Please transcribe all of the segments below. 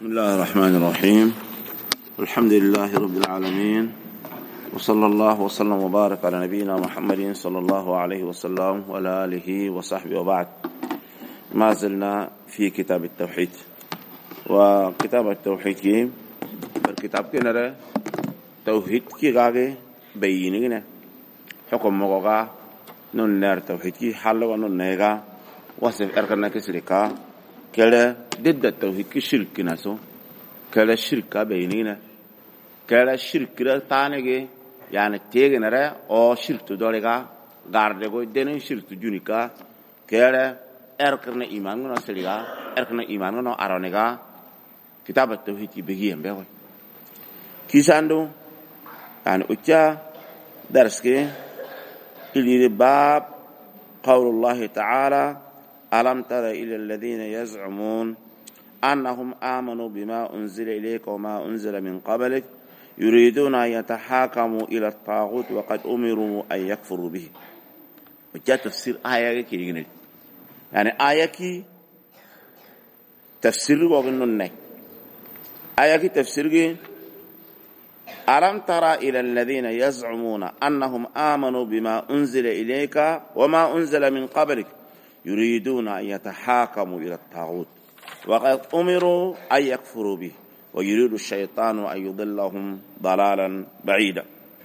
بسم الله الرحمن الرحيم. الحمد لله رب العالمين، وصلى الله وسلم وبارك على نبينا محمد صلى الله عليه وسلم وعلى آله وصحبه وبعد. ما زلنا في كتاب التوحيد، وكتاب التوحيد كي الكتاب كي نرى توحيد كي غاغي بيينينا حكم مغاغا نون نار توحيد كي حل ونون نيغا وصف اركنا كسركا كلا ضد التوحيد كي شرك ناسو كلا شرك بينينا كلا شرك تانيغي يعني تيغي نرى او شرك دوريغا غاردغو دين شرك جونيكا كلا اركنا ايمان نو سليغا اركنا ايمان نو ارونيغا كتاب التوحيد كي بيغيم بيوي كيساندو يعني اوتيا درسكي اللي باب قول الله تعالى: ألم تر إلى الذين يزعمون أنهم آمنوا بما أنزل إليك وما أنزل من قبلك يريدون أن يتحاكموا إلى الطاغوت وقد أمروا أن يكفروا به. وجاء تفسير آية كي يعني آية كي تفسير وغنون آية كي تفسير ألم تر إلى الذين يزعمون أنهم آمنوا بما أنزل إليك وما أنزل من قبلك يريدون أن يتحاكموا إلى الطاغوت وقد أمروا أن يكفروا به ويريد الشيطان أن يضلهم ضلالا بعيدا.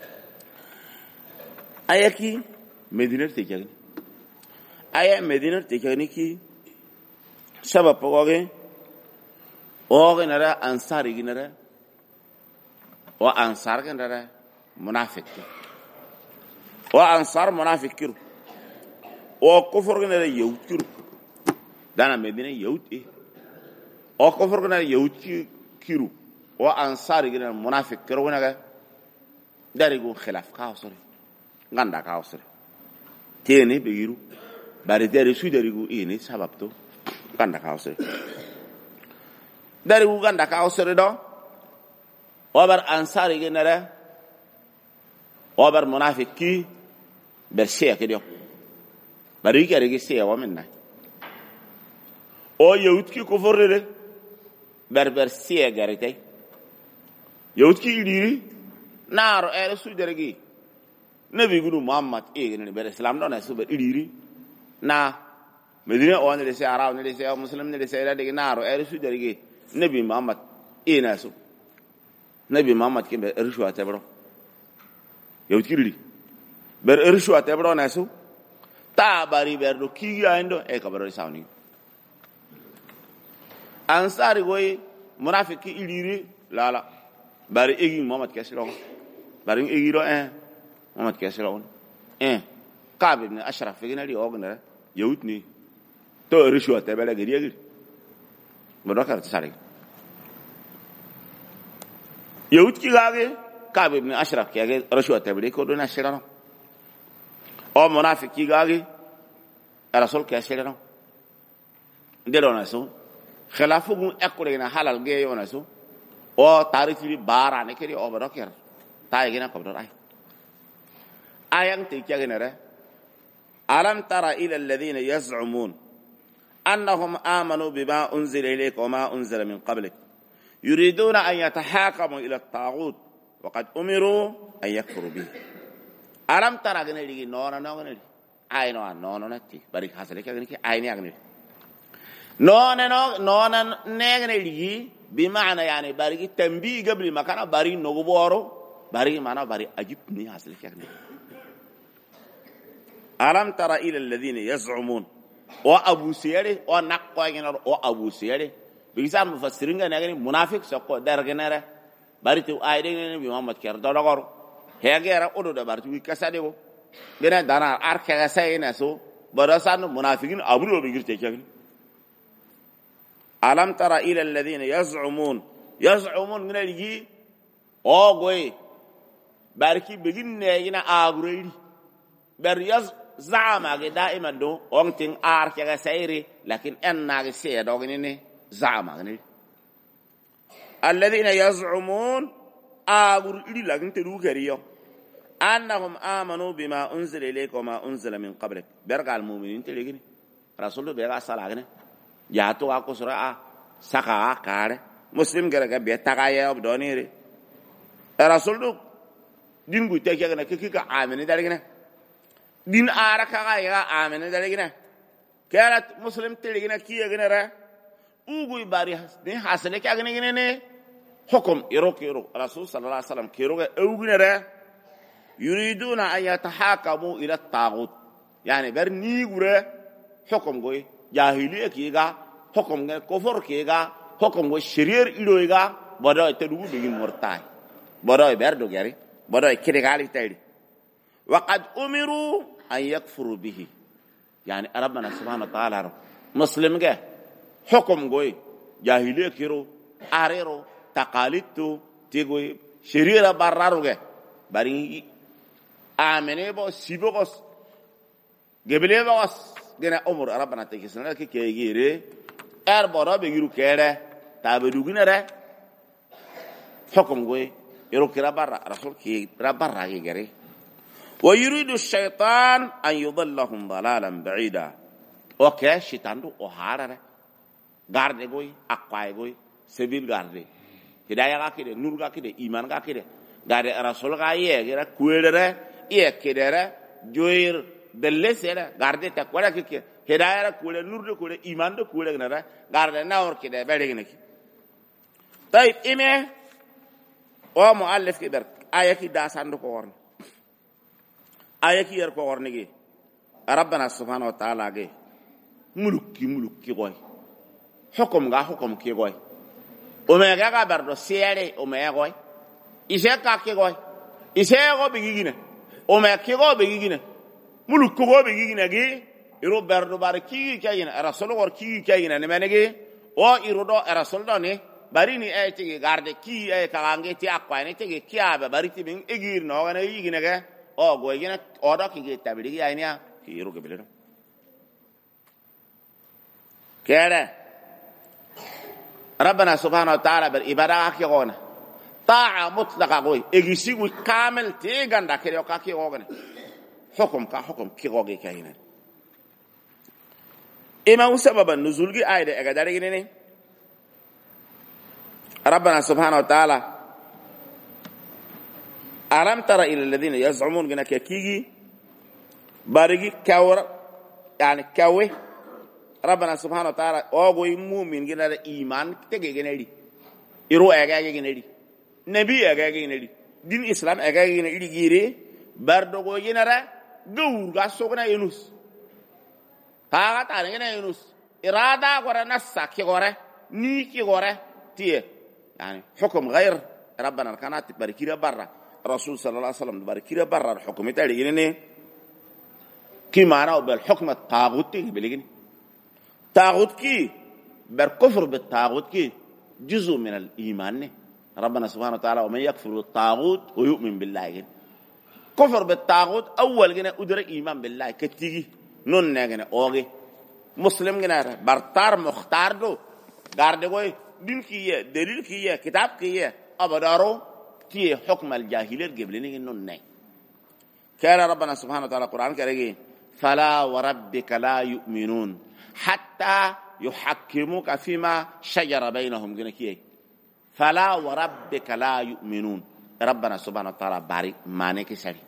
آية كي مدينة تكيني آية مدينة تكيني كي سبب بقوغي أوغي نرى أنصاري نرى وأنصار نرى منافق وأنصار منافق كيرو او كفر غنا يهود كيرو دانا مدينه يهود او كفر غنا يهود كيرو او انصار غنا منافق كيرو غنا داريغو خلاف كاوسر غاندا كاوسر تيني بيرو باري داري سو داريغو اني سببتو غاندا كاوسر داريغو غاندا كاوسر دو اوبر انصار غنا اوبر منافق كي برشيه كيدو bari kare ge sewa minna o yahud ki ko forre berber sie garite yahud ki liri naro ere su deregi nabi guru muhammad e ne ber islam don su ber liri na medina o ne se arab ne se muslim ne se de naro ere su deregi nabi muhammad e na su nabi muhammad ke ber ershu atebro yahud ki liri ber ershu atebro na su ta bari berdo kiya endo e kabaro sawni ansari goy munafiki iliri lala bari egi muhammad kesiro bari egi ro muhammad kesiro kab ibn ashraf figina li ogna yawtni to rishu atebele gedi bodokar tsari yawt ki gage kab ibn ashraf kege rishu atebele ko do na shirano o munafiki gagi rasul ke shirano delo na so khilafu gu ekure na halal ge yo na so o tarifi bara ne keri o badoker tay gina ko dor ay ayang te kyage ne re alam tara ila alladhina yaz'umun annahum amanu bima unzila ilayka wa ma unzila min qablik yuriduna an yatahakamu ila at-taghut wa qad umiru an yakfuru bihi. alam tara gane ligi nona nona ay no nona nati bari hasale ka gane ki ay ni agne nona ne gane ligi bi maana yani bari tambi gabli makana bari no boro bari mana bari ajib ni hasale ka gane. alam tara ila alladhina yaz'umun wa abu siyari wa naqwa gane o abu siyari bi san mufassirin gane gane munafiq sokko dar gane re bari tu ay de gane bi muhammad ker do dogor hegera odo da bartu wi kasade go gena dana arke sayna so barasan munafiqin abru be girte kyan. alam tara ila alladhina yaz'umun ngena ligi o goy barki begin ne ina agureli bar yaz zama ge daiman do ontin arke sayre lakin enna ge se do ne zama ne alladhina yaz'umun agur ili lakin te rugariyo annahum amanu bima unzila ilayka wa ma unzila min qablik bergal mu'minin te legini rasul be ga salagene ya to ko sura saka kare muslim gara ga be tagaya obdonire rasul do din gu te ga na kika amene dalgina din ara ka ga amene dalgina karat muslim teligina kiya gina ra ugu bari ni hasane ka gina ne hukum irokiro rasul sallallahu alaihi wasallam kiro ga ugina ra yuriduna an yatahakamu ila at-taghut yani bar ni gure hukum goy jahiliya kiga hukum ga kufur kiga hukum go shari'ar idoiga bodo te dugu begin murtai bodo berdo gari bodo kide gali taydi wa qad umiru an yakfuru bihi yani rabbana subhanahu wa ta'ala muslim ga hukum goy jahiliya kiro arero taqalitu tigoy shari'ar barraru ga bari amene bo sibogos gebele bos gena umur rabbana tekisna ke kegire bodo begiru kere tabe dugunere hukum goy yoro kira barra rasul ki barra ki gari wa yuridu ash-shaytan an yudallahum dalalan ba'ida o ke shaytan do o harare garde goy akwai goy sebil garde hidayah ga kide nur ga kide iman ga kide garde rasul ga ye gira kuelere ye kidere joir delle sera garde ta kwala ki hidayah kule nur de kule iman de kule gnara garde nawr kide bele gnaki طيب إمه ومؤلف كبر آية كي داسان دو كورن آية كي ير كورن جي ربنا سبحانه وتعالى جي ملك كي غوي حكم كي غوي وما جا بردو سيري وما غوي إسه كي غوي إسه غو بيجينا وما كي غو بيجينا ملك غو بيجينا جي يرو بردو باركي كينا رسول غور كي كينا نمانجي أو يرودو رسول دوني bari ni ay tigi garde ki ay kaange ti akwa ni tigi kiaba bari ti bin egir no gana yigina ga o go yigina o do ki tabiri ya ni ki ru ke belero kere rabbana subhanahu wa ta'ala bar ibada ki gona ta'a mutlaqa goy egisi gu kamel ti ganda kere ka ki gona hukum ki goge kayina ima sababan nuzul gi ayde aga dare ne ربنا سبحانه وتعالى ألم تر إلى الذين يزعمون أنك كيجي بارجي كور يعني كوي ربنا سبحانه وتعالى أوغوي مؤمن جنا إيمان تيجي جنادي يرو أجاجي جنادي نبي أجاجي جنادي دين الإسلام أجاجي جنادي جيري بردوغو جنارا دور غاسوغنا يونس هذا تاني يونس إرادة غورا نسا كي غورا ني كي غورا تيه يعني حكم غير ربنا كانت بركيره برا رسول صلى الله عليه وسلم بركيره برا الحكم تاعي يعني كي معناه بالحكم الطاغوتي بلغني طاغوت كي بالكفر بالطاغوت كي جزء من الايمان ربنا سبحانه وتعالى ومن يكفر بالطاغوت ويؤمن بالله كفر بالطاغوت اول جنا ادرك ايمان بالله كتيجي نون نغنا اوغي مسلم جنا برتار مختار دو غاردغوي دين كيه دليل كيه كتاب كيه أبدارو كيه حكم الجاهلية قبلني إنه ناي كان ربنا سبحانه وتعالى القرآن كريم فلا وربك لا يؤمنون حتى يحكموك فيما شجر بينهم كيه فلا وربك لا يؤمنون ربنا سبحانه وتعالى بارك مانك سري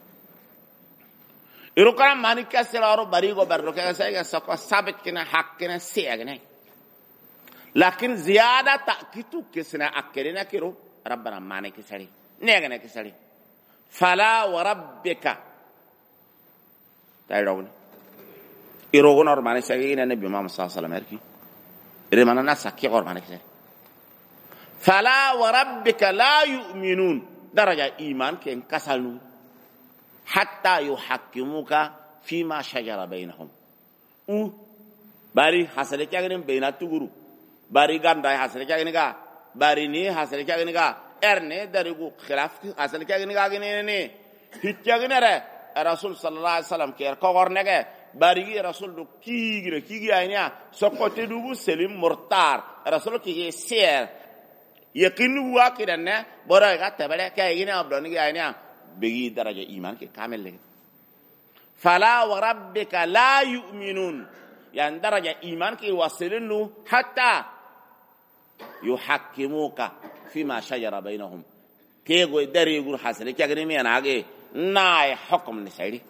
إركنا مانك سرارو باريغو بردوك سايغا سكوا ثابت كنا حق كنا سيغنا لكن زيادة تأكيدو كسنا أكلنا كيرو ربنا مانك سري نيغنا كسري فلا وربك تايرون إيروغون اور مانك سري النبي محمد صلى الله عليه وسلم يركي إرمانا ناسا كي اور مانك سري فلا وربك لا يؤمنون درجة إيمان كين كسلوا حتى يحكموك فيما شجر بينهم باري حصل كأنهم بينات تغرو باري غانداي حصل كأنها باري ني حصل كأنها إرني دريغو خلاف حصل كأنها غنيني هيتشغنرة الرسول صلى الله عليه وسلم كير كورنك باري الرسول دو كيغي أينيا سقطت دوغو سليم مرتار الرسول كيغي سير يقين واكد أنه برايغا تبرع كأينا أبدوني أينيا بيجي درجة إيمان كامل لك فلا وربك لا يؤمنون يعني درجة إيمان كي وصلنه حتى يحكموك فيما شجر بينهم تيغو دري يقول حسن كاغني مي انا اغي ناي حكم نسيري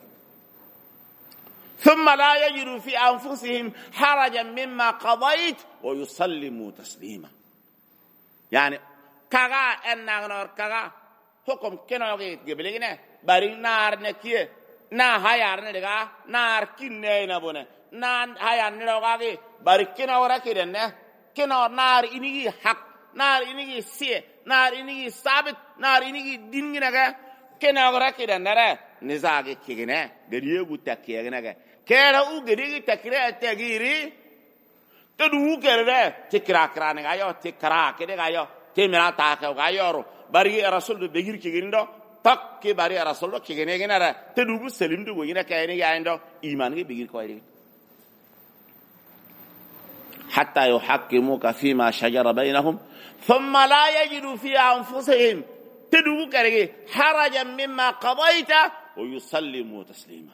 ثم لا يجدوا في انفسهم حرجا مما قضيت ويسلموا تسليما يعني كاغا انغنور كاغا حكم كنوغي جبلينا باري نار نكيه نا هايار ندغا نار كيني نبونه نان هايار ندغاغي باري كنورا كيدنه كنور نار انيغي حق نار إني سي نار إني ثابت نار إني دينغنا كنا غرا كده نرى نزاغي كيغنا غريغو تاكيغنا كيرا او غريغي تاكيرا تاغيري تدو كيرا تكرا كران غايو تكرا كده غايو تيمرا تاكو غايو باري رسول بيغير كيغندو تك كي باري رسول كيغنيغنا تدو سليم دو غينا كايني غايندو ايمان غي بيغير كويري حتى يحكموك فيما شجر بينهم ثم لا يجدوا في أنفسهم تدوك حرجا مما قضيت ويسلموا تسليما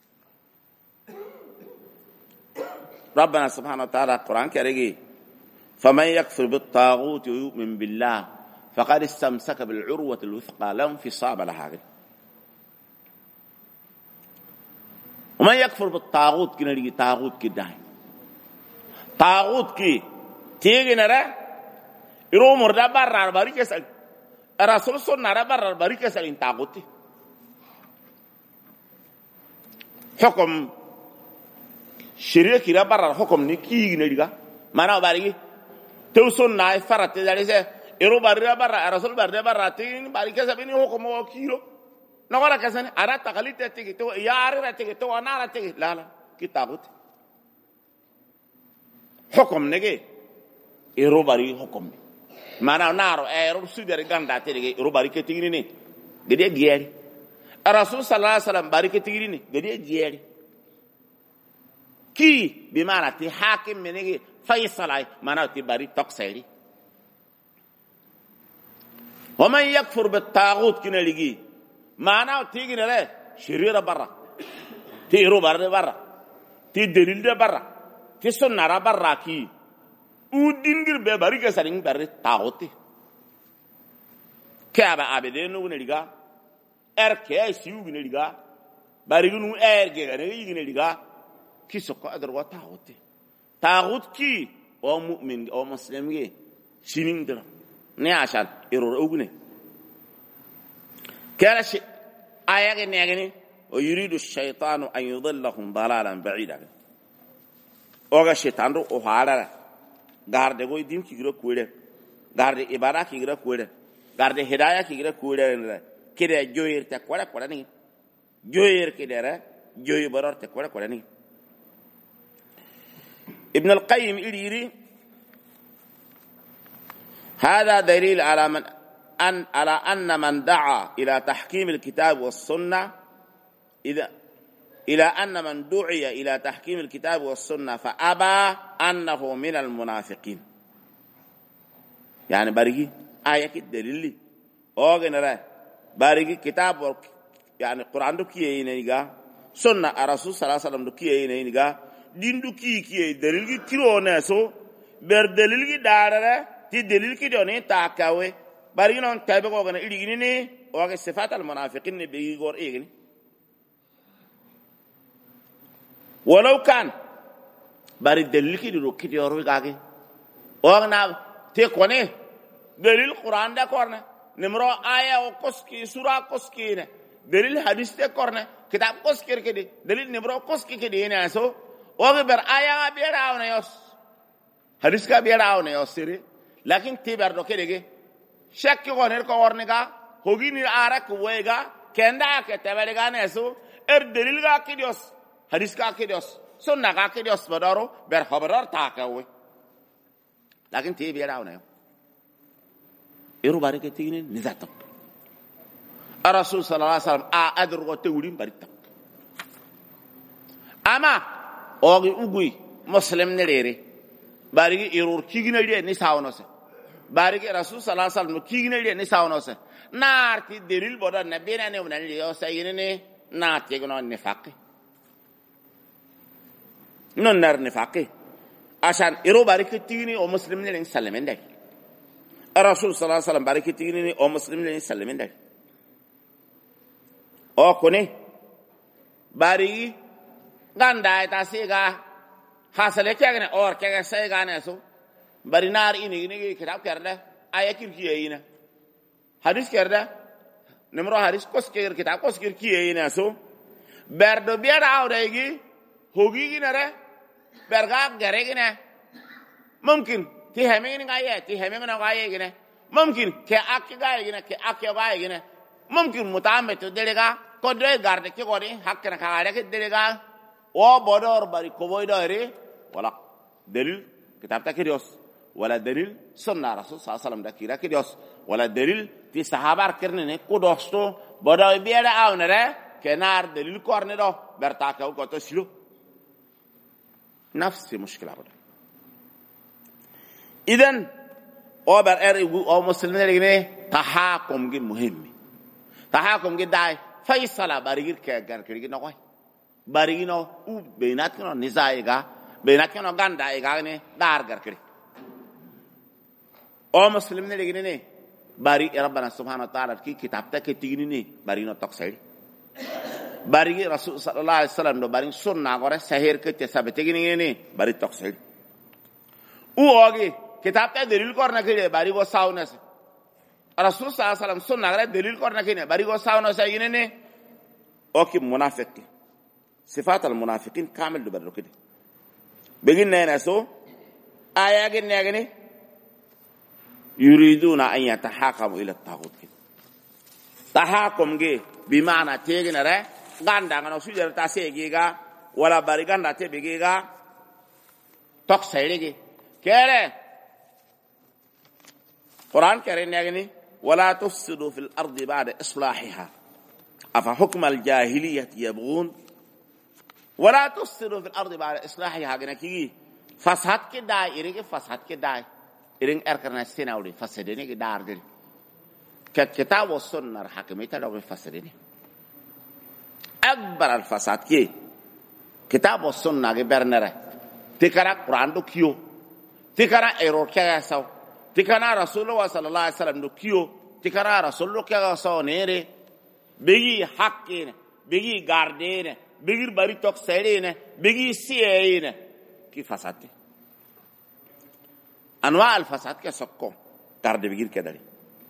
ربنا سبحانه وتعالى القرآن كريم فمن يكفر بالطاغوت ويؤمن بالله فقد استمسك بالعروة الوثقى لا انفصام لها ومن يكفر بالطاغوت كنا طاغوت كده طاغوت كي تيجي نرى يرو مردا برار باريك سال الرسول صلى الله عليه وسلم باريك سال ان طاغوت حكم شريعه كده برار حكم نكي نديغا مانا باريك توسون ناي فرات داليسه يرو بارير برار الرسول بارير برار تين باريك سبني حكم وكيلو نغرا كسن ارا تقليد تيجي تو يار تيجي تو انا تيجي لا كي طاغوت حكم نجي يروباري حكم ما نارو ايرو سودر غاندا تيجي يروباري كتيري ني غدي جيري الرسول صلى الله عليه وسلم بارك كتيري ني غدي جيري كي بمعنى تي حاكم مني فيصل معنى تي باري تقصيري ومن يكفر بالطاغوت كنا لغي معنى تيجي له شريره برا تي يروباري برا تي دليل برا في سنة ربراكي ودينغير بباريكا سالين باري تاغوتي كابا أبدين ونلقى أركي سيو ونلقى باريكو أركي ونلقى كي سكوا أدروا تاغوتي تاغوت كي أو مؤمن أو مسلم كي سنين درا نعشان إرور أغني كلا شيء آية نيجني ويريد الشيطان أن يضلهم ضلالا بعيدا oga shetando o harara garde go dim ki gira kuire garde ibara ki gira kuire garde hidayah ki gira kuire kire joyir ta kwara ni joyir kidere joyi barar ta kwara ni ابن القيم يري هذا دليل على أن من دعا إلى تحكيم الكتاب والسنة إلى أن من دعي إلى تحكيم الكتاب والسنة فأبى أنه من المنافقين يعني بارجي آية الدليل أوغنرا بارجي كتاب يعني القرآن دكيه ينيجا سنة الرسول صلى الله عليه وسلم دكيه ينيجا دين دكيه دليل كيلو ناسو بردليل دارا تي دليل كده نه تاكاوي بارجي نون تابع أوغنا إليجني نه أوغ صفات المنافقين بيجور إيجني ولو كان باري دليل كده روكي يروي كاكي أوغنا تكونه دليل القرآن ده كورنا نمرو آية وكسكي سورة كسكي نه دليل حديث ده كورنا كتاب كسكي كده دليل نمرو كسكي كده هنا أسو أوغ بر آية بيراو نيوس حديث كا بيراو نيوس سيري لكن تبر دو كده شك كونه كورنا كا هوغي ني آرك ويغا كندا كتبرغا نيسو دليل كا كديوس حديث كا كديوس سنة كا كديوس بدارو بر خبرار تاكاوي لكن تي بيراو نيو إيرو بارك تيجين نزاتك الرسول صلى الله عليه وسلم أدر وتقولين بارك أما أوغي أوغي مسلم نريري بارك إيرور كيجين ليه نساونوسه بارك الرسول صلى الله عليه وسلم كيجين ليه نساونوسه نارتي دليل بدر نبينا نيونا ليه ساينني نارتي يكونوا نفاقي نار نفاقي عشان إيرو بارك تيجيني ومسلم نرين سلمين ده rasul sallallahu alaihi wasallam bariki tigini o muslim le sallamin dai o kone bari ganda ta siga hasale kegene or kege sega ne so bari nar ini kitab kerda aya kirkiyina hadis kerda numero hadis kosker kitab kosker kiyina so berdo biara awregi hogi ginare berga garegine mumkin ti hemen ngaye ti hemen ngaye gine mumkin ke ak gaye gine ke ak gaye gine mumkin mutamet delega ko do garde ke gori hakna kaare ke delega o bodor bari ko boydore wala dalil kitab takirios wala dalil sunna rasul sallallahu alaihi wasallam dakira kirios wala dalil ti sahabar kirne ko dosto bodo biara awnere kenar dalil korne do berta ko to silo نفس مشكلة بده إذن أوبر أو مسلمين اللي تحاكم جد مهم تحاكم جد داي فيصل بارير كأجر كريجي نقوي بارينو بيناتنا نزايجا بيناتنا غاندايجا نه دارجر كري أو مسلمين اللي باري ربنا سبحانه وتعالى كي كتابته كتيجي نه بارينو تقصير bari rasul sallallahu alaihi wasallam do bari sunna gore sahir ke sabete gini ne bari tafsir u oge kitab ta dalil korna ke bari go sauna rasul sallallahu alaihi wasallam sunna gore dalil korna ke bari go sauna sa gini ne oki munafiq sifat al munafiqin kamil do bari kede begin ne so aya gin ne gini yuriduna an yatahakamu ila at-taghut tahakum ge bimana tegina re ganda ngano sujar ta segiga wala bari ganda te bigiga tok sayrigi kere Quran kere ne wala tufsidu fil ardi ba'da islahiha afa hukm al jahiliyyah yabghun wala tufsidu fil ardi ba'da islahiha gana ki fasad ke daire ke fasad ke dai iring erkarna senawdi fasadene ke darde كتاب والسنة حكمتها لو بفسرينه أكبر الفساد كي كتاب والسنة كبرنره تكرا قرآن دو كيو تكرا إيرور كيا سو تكرا رسول الله صلى الله عليه وسلم دو كيو تكرا رسول الله كيا سو نيري بيجي حقين بيجي غاردين بيجي باري توك سيرين بيجي سيين كي فساد أنواع الفساد كسكو تارد بيجي كداري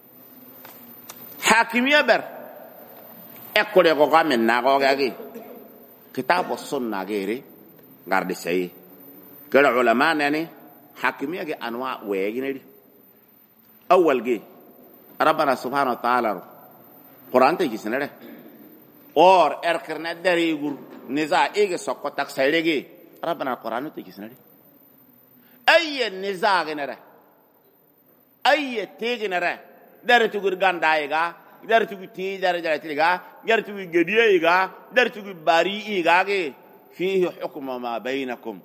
حاكمية بر أقول لك من ناقوغي كتاب السنة غيري غارد سي كل علماء يعني حاكمية أنواع ويجيني أول جي ربنا سبحانه وتعالى قرآن تيجي سنة اور أركرنا دري يقول نزاع إيجي سقط تكسيري ربنا القرآن تيجي سنة أي نزاع جنره أي تيجي نره dari tugur gandaiga dari tugur ti dari tiga dari tugur gediaiga dari tugur bariiga ge fihi hukmu ma bainakum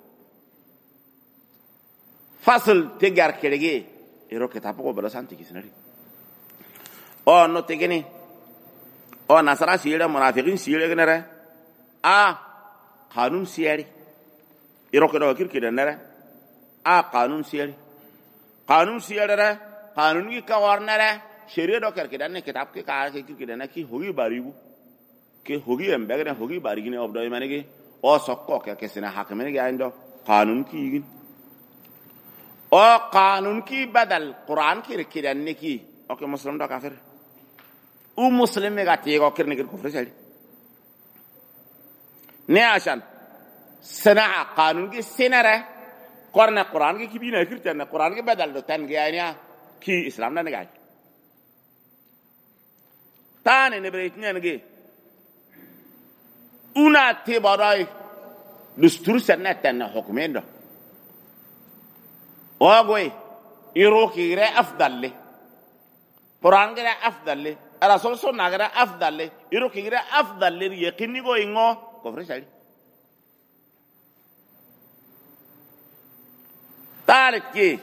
fasl tegar kelege ero kitab ko bala santi kisnari o no tegeni o nasara sire munafiqin sire genere a qanun siyari ero ko do kirkidanere a qanun siyari قانون کی کارنره شریعت رو کردن کتاب کے کار کے کردن کی ہوگی باریگو کہ ہوگی ہم بگنے ہوگی باریگی نے ابدائی میں نے کہ او سکو کیا کسی نے حاکم نے کیا اندو قانون کی او قانون کی بدل قرآن کی کردن کی او کہ مسلم دا کافر او مسلم میں گاتی ہے کرنے کے کفر چلی نہیں آشان سنا قانون کی سنا رہے قرآن کی بھی نہیں کرتے قرآن کے بدل دو تن گیا ہے كي إسلامنا نجاي تاني نبريتني نجي أنا تبراي دستور سنة تنا حكمين ده واقوي يروكي غير أفضل لي قرآن غير أفضل لي الرسول صلى الله عليه وسلم أفضل لي يروكي غير أفضل لي يقيني قوي إنه كفر شديد تالت كي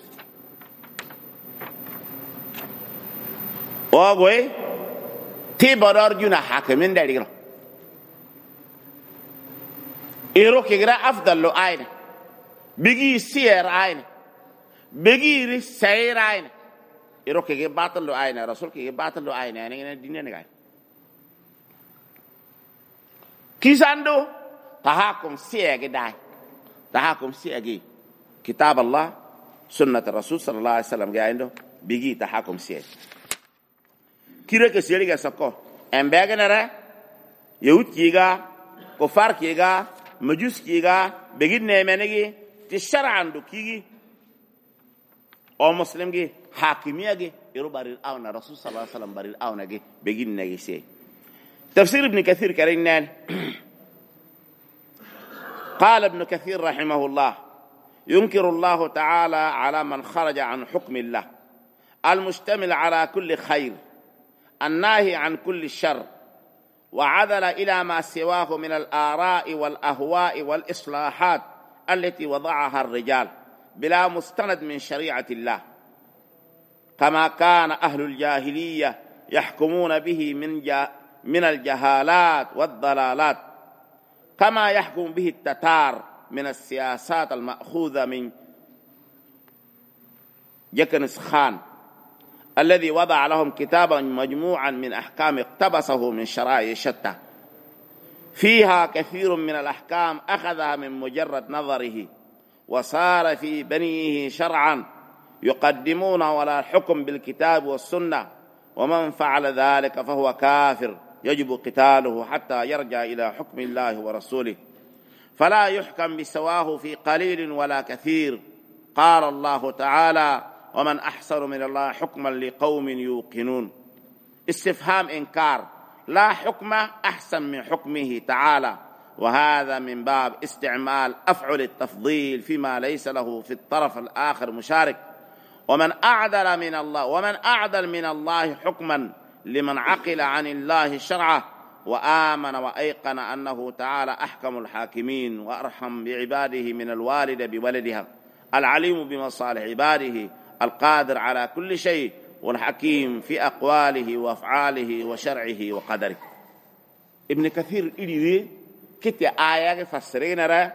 واقوي تبرار جونا حاكمين داريغلا إيروكي غير أفضل له عين بيجي سير عين بيجي سير عين إروك يجي باطل له عينه رسولك يجي باطل له عينه يعني الدنيا نقال كيس عنده تحاكم سياجي داي تحاكم سياجي كتاب الله سنة الرسول صلى الله عليه وسلم جاي عنده بيجي تحاكم سياجي كيرك سياجي سكو أمبعنا يهود كيجا كفار كيجا مجوس كيجا بيجي نعمانيجي تشرع عنده كيجي أو مسلم جي حاكمية جي يرو باريل آونا رسول صلى الله عليه وسلم باريل آونا جي بيجي نجي سي تفسير ابن كثير كرينان قال ابن كثير رحمه الله ينكر الله تعالى على من خرج عن حكم الله المشتمل على كل خير الناهي عن كل شر وعدل إلى ما سواه من الآراء والأهواء والإصلاحات التي وضعها الرجال بلا مستند من شريعة الله كما كان أهل الجاهلية يحكمون به من الجهالات والضلالات كما يحكم به التتار من السياسات المأخوذة من جكنس خان الذي وضع لهم كتابا مجموعا من أحكام اقتبسه من شرائع شتى فيها كثير من الأحكام أخذها من مجرد نظره وصار في بنيه شرعا يقدمون ولا الحكم بالكتاب والسنة ومن فعل ذلك فهو كافر يجب قتاله حتى يرجع إلى حكم الله ورسوله فلا يحكم بسواه في قليل ولا كثير قال الله تعالى ومن أحسن من الله حكما لقوم يوقنون استفهام إنكار لا حكم أحسن من حكمه تعالى وهذا من باب استعمال أفعل التفضيل فيما ليس له في الطرف الآخر مشارك ومن أعدل من الله حكما لمن عقل عن الله شرعه وآمن وأيقن أنه تعالى أحكم الحاكمين وأرحم بعباده من الوالد بولدها العليم بمصالح عباده القادر على كل شيء والحكيم في أقواله وأفعاله وشرعه وقدره. ابن كثير إليه كتي آية فسرين را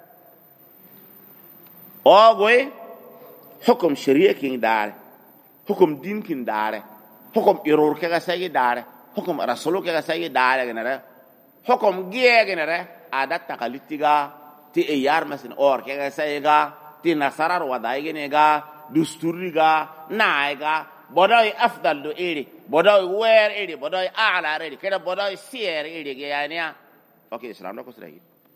أوغوي حكم شريعة كين دار حكم دين كين دار حكم إرور كذا سيء دار حكم رسول كذا سيء دار جنرا حكم جيه جنرا عادات تقليدية تي إيار مثلا أور كذا سيء تي نصارى وداي جنيجا دستوريجا نايجا بداي أفضل دو إيري بداي وير إيري بداي أعلى إيري كده بداي سير إيري يعني أوكي إسلام ده كسره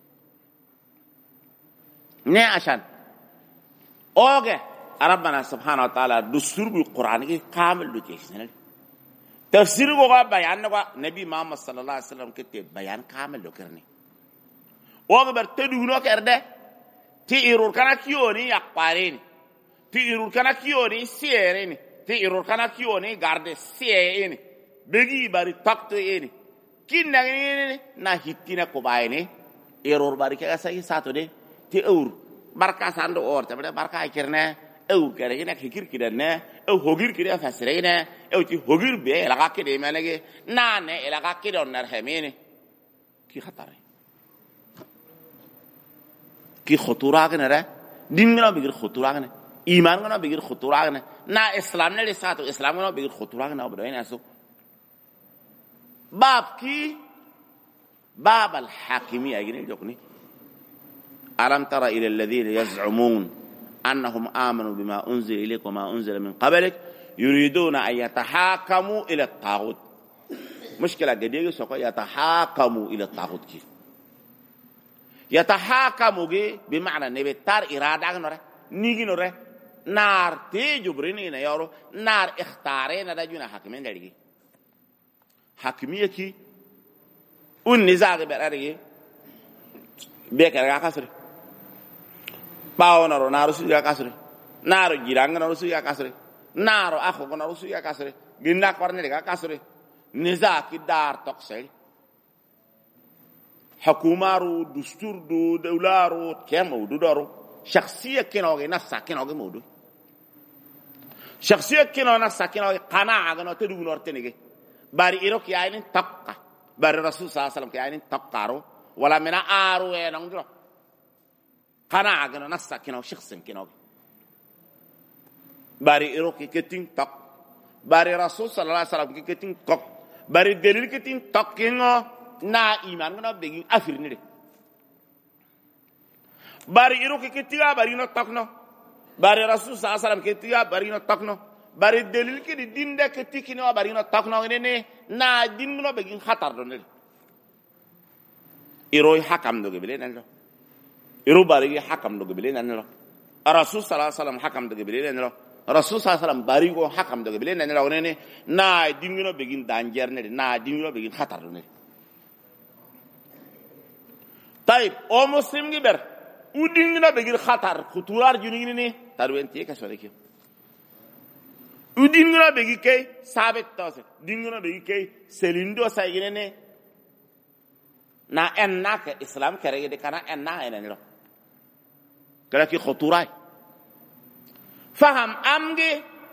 نه عشان أوكي ربنا سبحانه وتعالى دستور بالقرآن كامل دو جيسنا تفسير وقا بيان وقا نبي محمد صلى الله عليه وسلم كتب بيان كامل دو كرني أوكي برتدونه كرده تيرور كنا كيوني يقارين تيرور كنا كيوني سيرين تيرور كنا كيوني غارد سيرين بيجي باري تقطو إني كنا نهيتنا كوبايني إيرور باري كذا ساي ساتو ده تيور بركة ساندو أور تبدأ بركة أكيرنا أو كذا هنا كير كده أو هوجير كده فسرينا أو تي هوجير بيه لقى كده ما نجي نانه لقى كده ونرحمينه كي خطر كي خطورة كنا ديننا بيجر خطورة كنا إيماننا بيجر خطورة كنا نا إسلامنا لساتو إسلامنا بيجر خطورة كنا أبدا هنا أسو باب الحاكمية أجنبي جوكني ألم ترى إلى الذين يزعمون أنهم آمنوا بما أنزل إليك وما أنزل من قبلك يريدون أن يتحاكموا إلى الطاغوت مشكلة جديدة سوف يتحاكموا إلى الطاغوت كيف يتحاكموا بمعنى نبتار إرادة نورة نيجي نورة نار تيجبريني نيارو نار اختارين رجونا حاكمين داري حاكمية كي والنزاع براري بيكر كاسر باو نارو نارو سويا كاسر نارو جيران نارو سويا كاسر نارو أخو نارو سويا كاسر جندا كورنيكا كاسر نزاع كدار تقصي حكومة رو دستور دو دولة رو كم موجود دارو شخصية كناغي نفسها كناغي موجود شخصية كنا نفسها كناغي قناعة كنا تدو نورتنيجي باري إيروك يعين تبقى باري الرسول صلى الله عليه وسلم يعين تبقى رو ولا منا آرو ينونجرو قناعة كنا نفسها كنا شخص كنا باري إيروك كتين تق bari rasul sallallahu alaihi wasallam ketin kok bari delil ketin tokkingo na iman ngona begi afirni de bari iru ketiga bari no tokno bari rasul sallallahu alaihi wasallam ketiga bari no tokno bari delil ke di dinde ketikino bari no tokno ne na dinno begi khatar do ne iroy hakam do gebele nan lo iru bari hakam do gebele nan lo rasul sallallahu alaihi wasallam hakam do gebele nan lo rasul sallallahu alaihi wasallam bari go hakam do gebele nan lo ne na dinno begi danger ne na dinno begi khatar do ne tayib o muslim gi ber udingna begir khatar khuturar junini ni tarwenti ka sore ki udingna begi kay sabit tose dingna begi kay selindo saygine ne na enna ka islam kare de kana enna ene lo kala ki khuturai faham amge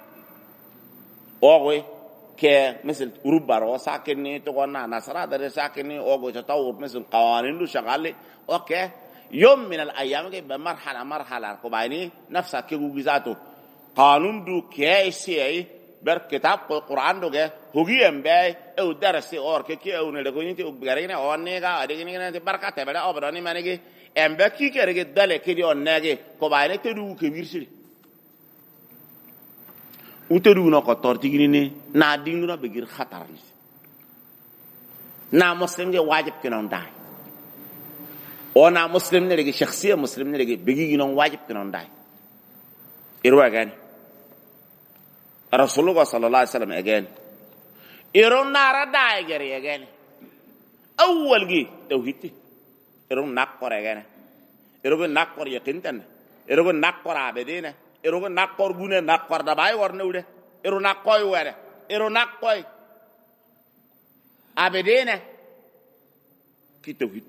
owe ke misal urubar o sakini to gona nasara dare sakini ogo tatawur misal qawanin lu shagale okay يوم من الأيام كي بمرحلة كوبايني نفسها كي جوجيزاتو قانون دو كيسي بر كتاب القرآن دو كي هوجي أمباي أو درسي أور كي أو نلقوني تي أبغارينا أو نيجا أديكني كنا تبارك تبلا أو براني مانيكي أمباي كي كريك دالة كي دي أو نيجي كوبايني تدو كبيرسي وتدو نقطار تيجيني نادينغنا بغير خطر نا مسلم كي واجب كنا نداي ona muslim ne legi shakhsiya muslim ne legi bigi ginon wajib kinon dai irwa gani rasulullah sallallahu alaihi wasallam again iron nara dai gari again awwal gi tawhid iron nakor again iron nakor yaqintan iron nakor abedina iron nakor gune nakor da bay worne ude iron nakoy were iron nakoy abedina ki tawhid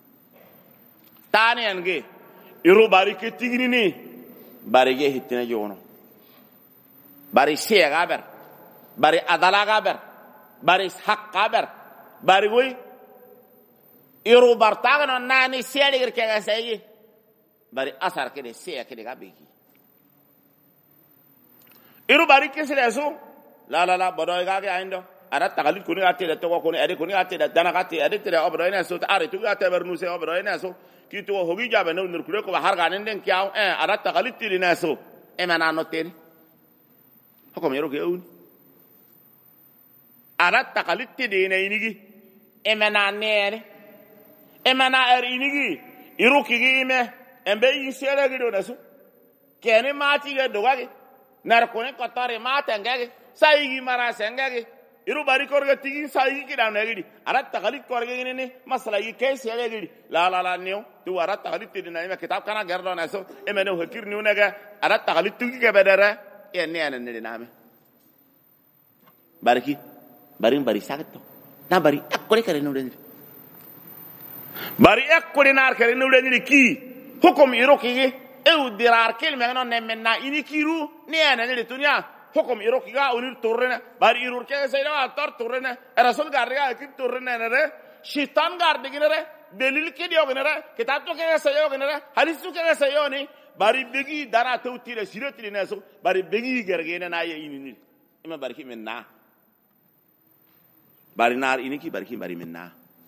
tani ange iru bari ke tigini ni bari ge hitina jono bari shega gaber bari adala gaber bari hak gaber bari goy iru bartagano nani seli ke ga sayi bari asar ke de se ke de gabeki iru bari ke seleso la bodoy ga ga indo ara tagalid kuni ate de to kuni ade kuni ate de dana ate ade te obroy na so are tu ate bernu se obroy na so kitu hogi jabe no nur kure ko har ganen den kyaw ara tagalid ti na so e mana no ten hoko mero ke un ara tagalid ti de na inigi e mana nere e mana er inigi iru kigi me embe yisere gido na so kene mati ge dogage nar kone kotare mata ngage saigi mara sengage iru bari korga tigi saigi kidam nagidi ara tagalid korga ne masala yi kay sele gidi la new tu ara tagalid ti na kitab kana gardo na so e meno hakir ni unaga ara tagalid tugi ke bedara e ne ana ne name bariki bari sagto na bari akore kare no den bari akore nar kare no den ki hukum iru kigi e udirar kelme no ne menna ini kiru ne ana ne tunya hukum iru kiga unir torrena bari irur ke sayda tor torrena rasul garga ki torrena ne shaitan garde ginere delil ke dio ginere kitab to ke sayo ginere hadis to ke sayo ni bari begi dara tawtire siratire ne so bari begi gergene na ye ini ima bari ki menna bari nar ini ki bari menna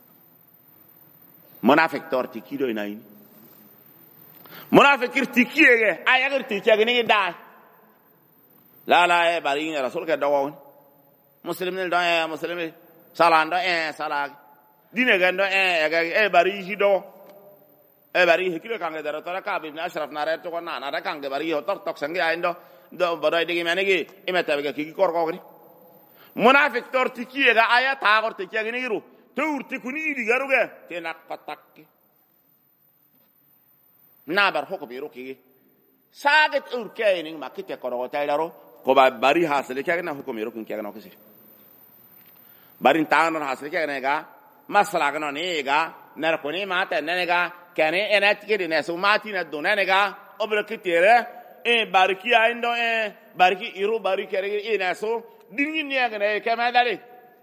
munafiq tor ti kido ina ini munafiq ti kiege ayagar ti kiege ni dai la e bari ni rasul ke dawo muslim ni do e muslim salando salag dine gando e bari ji do e bari hikile kange dara tara ka bin ashraf na re to na na kange bari ho tok sangi aindo do bodoy digi menegi imeta be ki kor ko gri munafiq tor tikiye ga aya ta gor tikiye ni ru tur tikuni di garuge te nak patakki na bar hoko bi ru ki saget ur kayning makite koro taylaro ko bari hasle kya na hukum ru kin kya na kisi bari taano hasle kya na ga masala ga no ne ga nar ko ni mata ne ga kane enat ke ne so mati na do ne ga obro kitere e barki aindo barki iru bari kere e na so dingi ne ga ne ke ma dale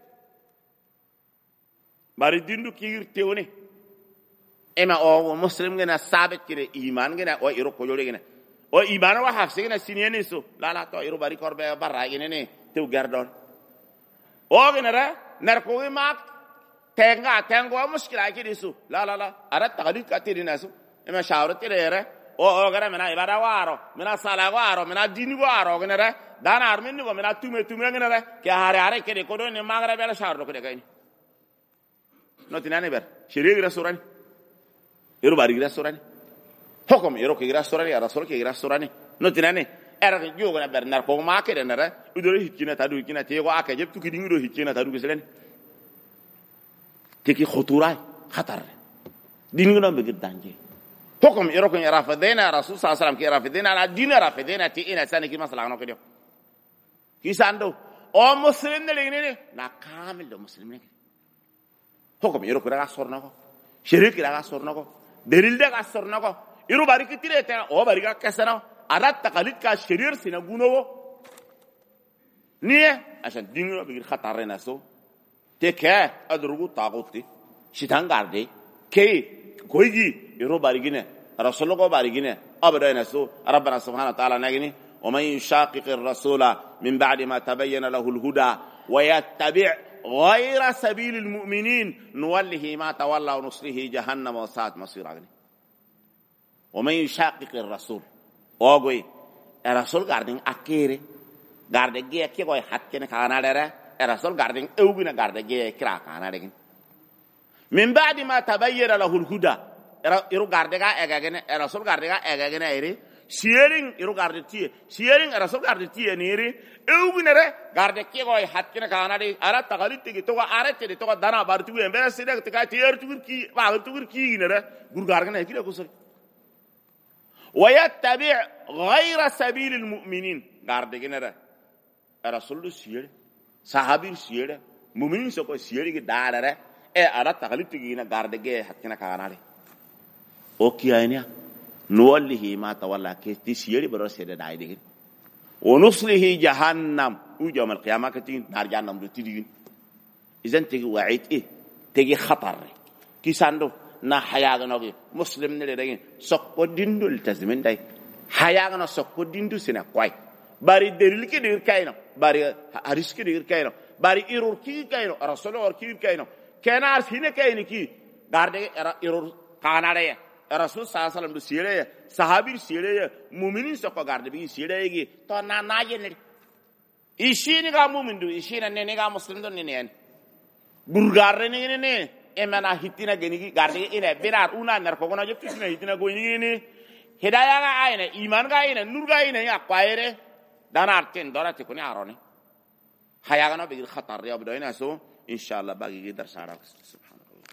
bari dindu kir teone ema o muslim gena sabit kire iman gena o iru ko jole gena o iman wa hafse gena sinene so la to iru bari korbe barra gena ne tew gardon ognara narko mak tengo mushkila ki disu la ara taqalid ka tirinasu ima shawrati rere o gara mena ibada waro mena sala waro mena dini waro ognara dana armin go mena tume ognara ke hare ke ko do ne magara bela shawro ko de kay no tinane ber shiri rasurani yoro bari rasurani hokom yoro ke rasurani rasul ke rasurani no tinane era ke jogo na ber nar ko ma ke de nara udoro hikina tadu hikina te ko aka jep tuki dingo hikina tadu keselen teki khutura khatar dingo no be danje hokom yoro ko rafadena rasul sallallahu alaihi wasallam ke rafadena ala din rafadena ti ina sane ki masala no ke dio kisando o muslim ne le na kamil do muslim ne hokom yoro ko raga sorna ko shirik raga sorna ko delil de ga sorna ko yoro bari ki tire ta o bari ga kasana arat taqalid ka shirir sina gunowo niye عشان dingo be khatar na so te ke adrugu taguti shitan garde ke koygi yoro bari gine rasul ko bari gine abada na so rabbana subhanahu wa ta'ala nagini ومن يشاقق الرسول من بعد ما تبين له الهدى ويتبع غير سبيل المؤمنين نوله ما تولى ونصله جهنم وساءت مصيرا ومن يشاقق الرسول اوغوي الرسول غاردين اكيري غارده جي كي كوي حكين كانادره الرسول غاردين اوغنا غارده جي كرا كانادين من بعد ما تبين له الهدى يرو غارده غا اغاغن الرسول غارده غا اغاغن ايري شيرين يرو غارده تي شيرين الرسول غارده تي نيري اوغنا ره غارده كي كوي حكين كانادي ارا تغاليت تي تو ارته تو دانا بارتو امبا سيده تكا تير توركي با توركي نره غور غارغن كي كوسري ويتبع غير سبيل المؤمنين غاردغن ره الرسول سير صحابي سير مؤمنين سو سير كي دارره ارا تغاليت تي غاردغه حكين كانادي اوكي اينيا نوله ما تولى كي سير برو سيده دايدين ونصله جهنم ويوم القيامه كتين نار جهنم دو تيدين اذن تيجي وعيد تيجي خطر كي ساندو na hayaga nogi muslim ne regen sokko dindul tasmin dai hayaga no sokko dindu sina kwai bari deril ki dir kayno bari haris ki dir kayno bari irur ki kayno rasul or ki kayno kenar sine kayni ki garde irur kanare rasul sallallahu alaihi wasallam du sire sahabi sire mu'minin sokko garde bi sire gi to na naje ishini ga mu'min du ishina ne ga muslim do ne burgarre ne emana hitina genigi garde ina binar una nar ko gono jep tina hitina go ni hidayah ga ayna iman ga ayna nur ga ayna ya qaire danar ten dorate ko ni arone hayaga no be khatar ya bdo ina so inshallah bagi dar sara subhan